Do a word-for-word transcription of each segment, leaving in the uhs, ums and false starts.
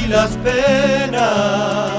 las penas.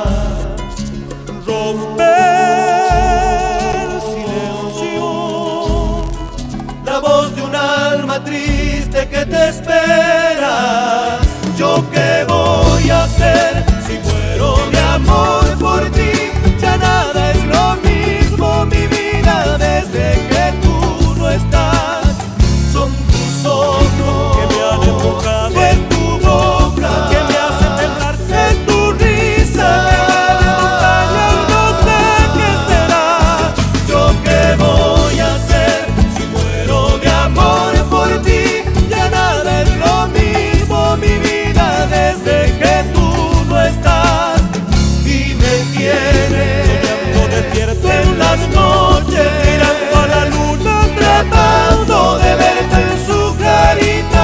Rompe el silencio, la voz de un alma triste que te espera. ¿Yo qué voy a hacer si muero de amor por ti? Ya nada es lo mismo, mi vida, desde que tú no estás. Son tus ojos que me han empujado, es tu boca que me hace temblar, es tu risa que me no sé qué será. ¿Yo qué voy a hacer si muero de amor por ti? Ya nada es lo mismo, mi vida, desde que tú no estás. Y me tienes soñando despierto en las noches, mirando a la luna, tratando de verte en su carita.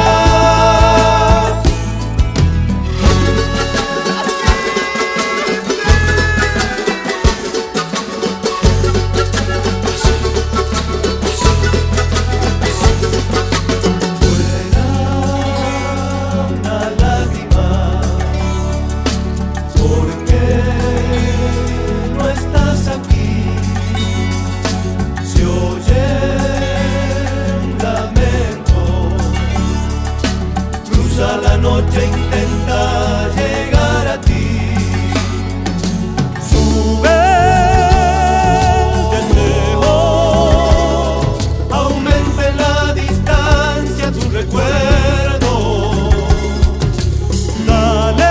Una lágrima, porque no estás aquí. Se oye un lamento, cruza la noche, intenta llegar a ti. Sube el deseo, aumenta en la distancia tu recuerdo. dale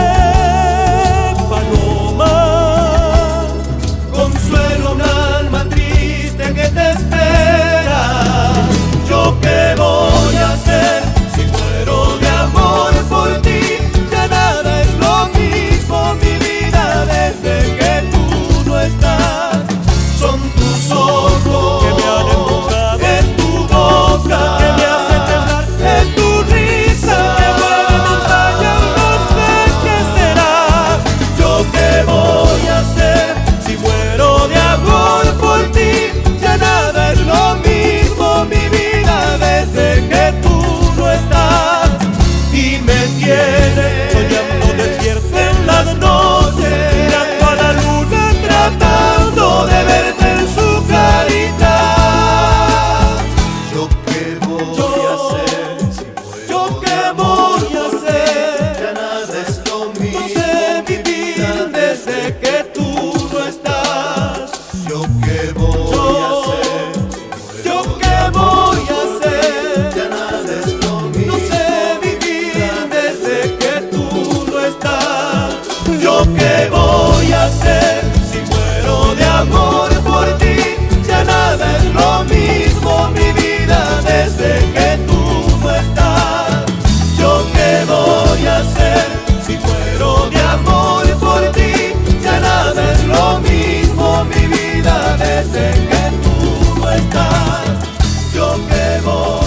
paloma, Consuelo a un alma triste que te espera. ¿Yo qué voy a hacer si muero de amor por ti? Ya nada es lo mismo, mi vida, desde que tú no estás. Son tus ojos que me han empujado, es tu boca que me hace temblar, es tu risa que mueve montañas, no sé qué será. ¿Yo qué voy a hacer si muero de amor por ti? Ya nada es lo mismo, mi vida, desde que tú no estás. Y me tienes soñando despierto en las noches, mirando a la luna, tratando de verte en su carita. ¿Yo qué voy a hacer si muero? ¿Yo qué voy a hacer? Ya nada es lo mismo, no sé vivir desde que tú no estás. ¿Yo qué voy a hacer si muero? ¿Yo qué voy a hacer? Ya nada es lo mismo, no sé vivir desde que tú no estás. ¿Yo qué voy a hacer si muero de amor por ti? Ya nada es lo mismo, mi vida, desde que tú no estás. ¿Yo qué voy a hacer si muero de amor por ti? Ya nada es lo mismo, mi vida, desde que tú no estás. ¿Yo qué voy